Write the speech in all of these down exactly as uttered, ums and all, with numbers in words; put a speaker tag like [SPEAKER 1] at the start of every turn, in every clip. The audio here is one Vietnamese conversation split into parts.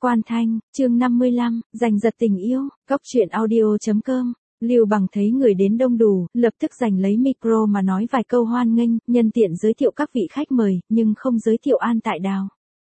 [SPEAKER 1] Quan Thanh, chương năm mươi lăm, giành giật tình yêu, Cóc truyện audio chấm com. Lưu Bằng thấy người đến đông đủ, lập tức giành lấy micro mà nói vài câu hoan nghênh, nhân tiện giới thiệu các vị khách mời, nhưng không giới thiệu An Tại Đào.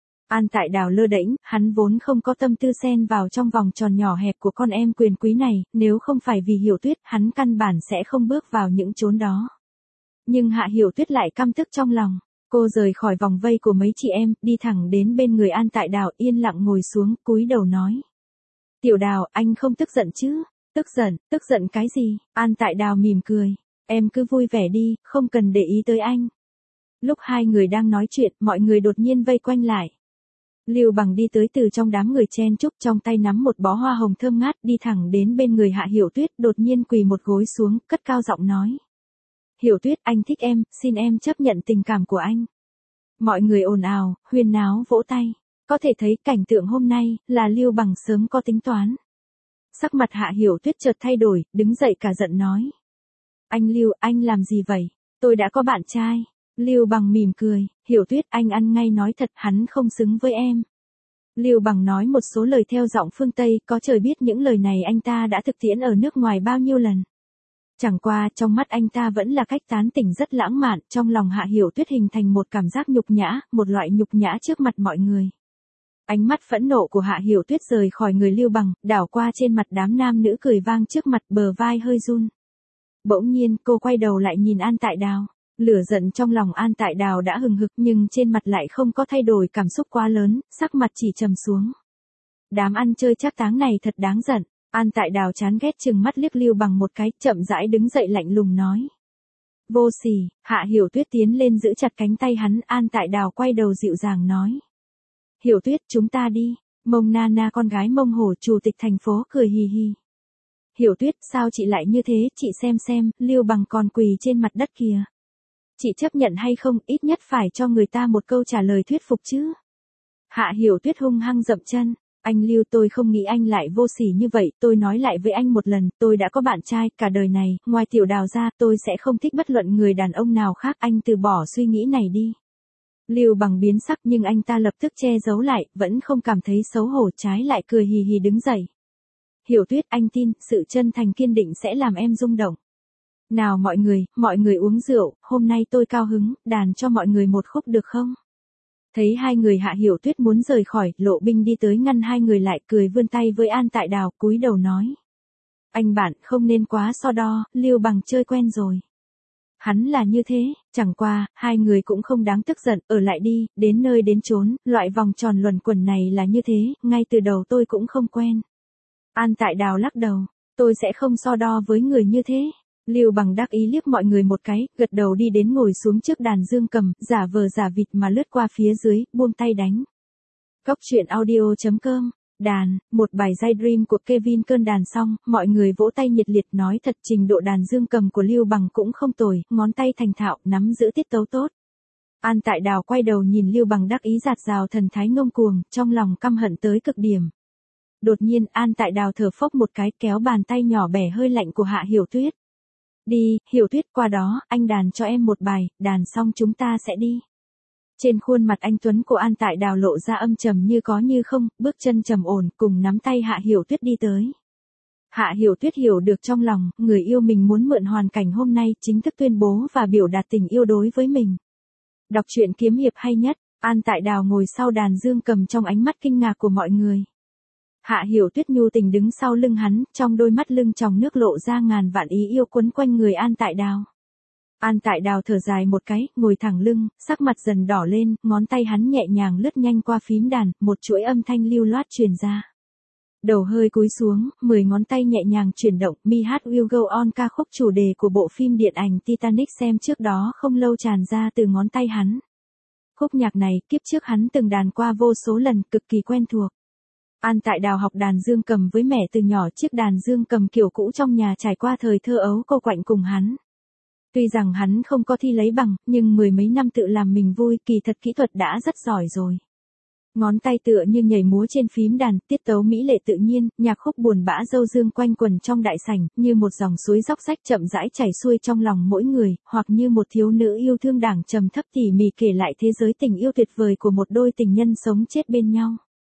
[SPEAKER 1] An Tại Đào lơ đễnh, hắn vốn không có tâm tư xen vào trong vòng tròn nhỏ hẹp của con em quyền quý này, nếu không phải vì Hiểu Tuyết, hắn căn bản sẽ không bước vào những chốn đó. Nhưng Hạ Hiểu Tuyết lại căm tức trong lòng. Cô rời khỏi vòng vây của mấy chị em, đi thẳng đến bên người An Tại Đào, yên lặng ngồi xuống, cúi đầu nói. Tiểu Đào, anh không tức giận chứ? Tức giận, tức giận cái gì? An Tại Đào mỉm cười. Em cứ vui vẻ đi, không cần để ý tới anh. Lúc hai người đang nói chuyện, mọi người đột nhiên vây quanh lại. Lưu Bằng đi tới từ trong đám người chen chúc, trong tay nắm một bó hoa hồng thơm ngát, đi thẳng đến bên người Hạ Hiểu Tuyết, đột nhiên quỳ một gối xuống, cất cao giọng nói. Hiểu Tuyết, anh thích em, xin em chấp nhận tình cảm của anh. Mọi người ồn ào, huyên náo vỗ tay. Có thể thấy cảnh tượng hôm nay là Lưu Bằng sớm có tính toán. Sắc mặt Hạ Hiểu Tuyết chợt thay đổi, đứng dậy cả giận nói. Anh Lưu, anh làm gì vậy? Tôi đã có bạn trai. Lưu Bằng mỉm cười, Hiểu Tuyết, anh ăn ngay nói thật, hắn không xứng với em. Lưu Bằng nói một số lời theo giọng phương Tây, có trời biết những lời này anh ta đã thực tiễn ở nước ngoài bao nhiêu lần. Chẳng qua, trong mắt anh ta vẫn là cách tán tỉnh rất lãng mạn, trong lòng Hạ Hiểu Tuyết hình thành một cảm giác nhục nhã, một loại nhục nhã trước mặt mọi người. Ánh mắt phẫn nộ của Hạ Hiểu Tuyết rời khỏi người Lưu Bằng, đảo qua trên mặt đám nam nữ cười vang trước mặt, bờ vai hơi run. Bỗng nhiên, cô quay đầu lại nhìn An Tại Đào. Lửa giận trong lòng An Tại Đào đã hừng hực nhưng trên mặt lại không có thay đổi cảm xúc quá lớn, sắc mặt chỉ trầm xuống. Đám ăn chơi trác táng này thật đáng giận. An Tại Đào chán ghét chừng mắt liếc Lưu Bằng một cái, chậm rãi đứng dậy lạnh lùng nói. Vô sỉ. Hạ Hiểu Tuyết tiến lên giữ chặt cánh tay hắn, An Tại Đào quay đầu dịu dàng nói. Hiểu Tuyết, chúng ta đi. Mông Na Na con gái Mông Hổ chủ tịch thành phố cười hì hì. Hiểu Tuyết, sao chị lại như thế, chị xem xem, Lưu Bằng còn quỳ trên mặt đất kìa. Chị chấp nhận hay không, ít nhất phải cho người ta một câu trả lời thuyết phục chứ. Hạ Hiểu Tuyết hung hăng dậm chân. Anh Lưu, tôi không nghĩ anh lại vô sỉ như vậy, tôi nói lại với anh một lần, tôi đã có bạn trai, cả đời này, ngoài Tiểu Đào ra, tôi sẽ không thích bất luận người đàn ông nào khác, anh từ bỏ suy nghĩ này đi. Lưu Bằng biến sắc nhưng anh ta lập tức che giấu lại, vẫn không cảm thấy xấu hổ, trái lại cười hì hì đứng dậy. Hiểu Tuyết, anh tin, sự chân thành kiên định sẽ làm em rung động. Nào mọi người, mọi người uống rượu, hôm nay tôi cao hứng, đàn cho mọi người một khúc được không? Thấy hai người Hạ Hiểu Tuyết muốn rời khỏi, Lộ Binh đi tới ngăn hai người lại, cười vươn tay với An Tại Đào, cúi đầu nói. Anh bạn, không nên quá so đo, Lưu Bằng chơi quen rồi. Hắn là như thế, chẳng qua, hai người cũng không đáng tức giận, ở lại đi, đến nơi đến chốn, loại vòng tròn luẩn quẩn này là như thế, ngay từ đầu tôi cũng không quen. An Tại Đào lắc đầu, tôi sẽ không so đo với người như thế. Lưu Bằng đắc ý liếc mọi người một cái, gật đầu đi đến ngồi xuống trước đàn dương cầm, giả vờ giả vịt mà lướt qua phía dưới, buông tay đánh. Cóc truyện audio chấm com, đàn, một bài giai Dream của Kevin Kern đàn xong, mọi người vỗ tay nhiệt liệt, nói thật trình độ đàn dương cầm của Lưu Bằng cũng không tồi, ngón tay thành thạo, nắm giữ tiết tấu tốt. An Tại Đào quay đầu nhìn Lưu Bằng đắc ý giạt rào thần thái ngông cuồng, trong lòng căm hận tới cực điểm. Đột nhiên, An Tại Đào thở phốc một cái, kéo bàn tay nhỏ bẻ hơi lạnh của Hạ Hiểu Tuyết. Đi, Hiểu Tuyết, qua đó, anh đàn cho em một bài, đàn xong chúng ta sẽ đi. Trên khuôn mặt anh tuấn của An Tại Đào lộ ra âm trầm như có như không, bước chân trầm ổn, cùng nắm tay Hạ Hiểu Tuyết đi tới. Hạ Hiểu Tuyết hiểu được trong lòng, người yêu mình muốn mượn hoàn cảnh hôm nay, chính thức tuyên bố và biểu đạt tình yêu đối với mình. Đọc truyện kiếm hiệp hay nhất, An Tại Đào ngồi sau đàn dương cầm trong ánh mắt kinh ngạc của mọi người. Hạ Hiểu Tuyết nhu tình đứng sau lưng hắn, trong đôi mắt lưng tròng nước lộ ra ngàn vạn ý yêu quấn quanh người An Tại Đào. An Tại Đào thở dài một cái, ngồi thẳng lưng, sắc mặt dần đỏ lên, ngón tay hắn nhẹ nhàng lướt nhanh qua phím đàn, một chuỗi âm thanh lưu loát truyền ra. Đầu hơi cúi xuống, mười ngón tay nhẹ nhàng chuyển động, Me Heart Will Go On, ca khúc chủ đề của bộ phim điện ảnh Titanic xem trước đó không lâu tràn ra từ ngón tay hắn. Khúc nhạc này, kiếp trước hắn từng đàn qua vô số lần, cực kỳ quen thuộc. An Tại Đào học đàn dương cầm với mẹ từ nhỏ, chiếc đàn dương cầm kiểu cũ trong nhà trải qua thời thơ ấu cô quạnh cùng hắn. Tuy rằng hắn không có thi lấy bằng, nhưng mười mấy năm tự làm mình vui, kỳ thật kỹ thuật đã rất giỏi rồi. Ngón tay tựa như nhảy múa trên phím đàn, tiết tấu mỹ lệ tự nhiên, nhạc khúc buồn bã dâu dương quanh quần trong đại sảnh, như một dòng suối róc rách chậm rãi chảy xuôi trong lòng mỗi người, hoặc như một thiếu nữ yêu thương đảng trầm thấp tỉ mỉ kể lại thế giới tình yêu tuyệt vời của một đôi tình nhân sống chết bên nhau.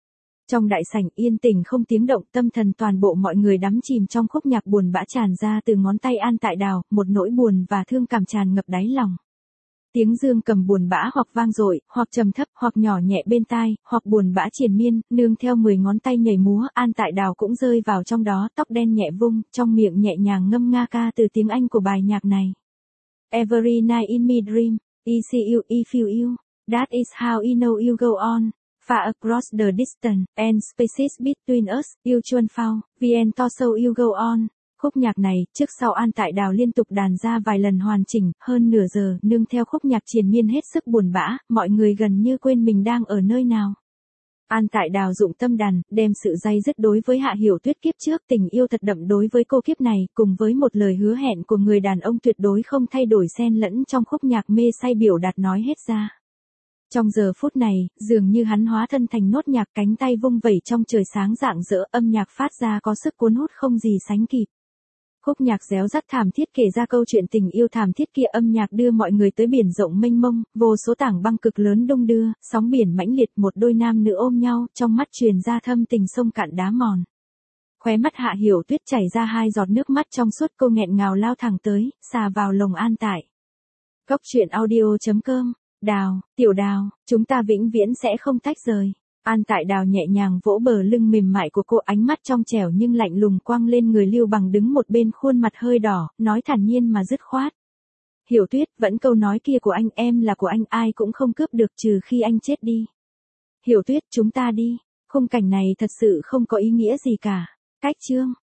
[SPEAKER 1] Trong đại sảnh yên tĩnh không tiếng động, tâm thần toàn bộ mọi người đắm chìm trong khúc nhạc buồn bã tràn ra từ ngón tay An Tại Đào, một nỗi buồn và thương cảm tràn ngập đáy lòng. Tiếng dương cầm buồn bã hoặc vang dội, hoặc trầm thấp, hoặc nhỏ nhẹ bên tai, hoặc buồn bã triền miên, nương theo mười ngón tay nhảy múa, An Tại Đào cũng rơi vào trong đó, tóc đen nhẹ vung, trong miệng nhẹ nhàng ngâm nga ca từ tiếng Anh của bài nhạc này. Every night in my dream, I see you, I feel you, that is how I know you go on. Far across the distance, and spaces between us, you chuan phao, vien to so you go on. Khúc nhạc này, trước sau An Tại Đào liên tục đàn ra vài lần hoàn chỉnh, hơn nửa giờ, nương theo khúc nhạc triền miên hết sức buồn bã, mọi người gần như quên mình đang ở nơi nào. An Tại Đào dụng tâm đàn, đem sự day dứt đối với Hạ Hiểu Tuyết kiếp trước, tình yêu thật đậm đối với cô kiếp này, cùng với một lời hứa hẹn của người đàn ông tuyệt đối không thay đổi xen lẫn trong khúc nhạc mê say biểu đạt nói hết ra. Trong giờ phút này, dường như hắn hóa thân thành nốt nhạc, cánh tay vung vẩy trong trời sáng rạng rỡ, âm nhạc phát ra có sức cuốn hút không gì sánh kịp. Khúc nhạc réo rắt thảm thiết kể ra câu chuyện tình yêu thảm thiết kia, âm nhạc đưa mọi người tới biển rộng mênh mông, vô số tảng băng cực lớn đung đưa, sóng biển mãnh liệt, một đôi nam nữ ôm nhau, trong mắt truyền ra thâm tình sông cạn đá mòn. Khóe mắt Hạ Hiểu Tuyết chảy ra hai giọt nước mắt trong suốt, cô nghẹn ngào lao thẳng tới, xà vào lồng An Tại. Cốc truyện audio chấm com. Đào, Tiểu Đào, chúng ta vĩnh viễn sẽ không tách rời. An Tại Đào nhẹ nhàng vỗ bờ lưng mềm mại của cô, ánh mắt trong trẻo nhưng lạnh lùng quang lên người Lưu Bằng đứng một bên, khuôn mặt hơi đỏ, nói thản nhiên mà dứt khoát. Hiểu Tuyết, vẫn câu nói kia của anh, em là của anh, ai cũng không cướp được trừ khi anh chết đi. Hiểu Tuyết, chúng ta đi. Khung cảnh này thật sự không có ý nghĩa gì cả. Cách chương.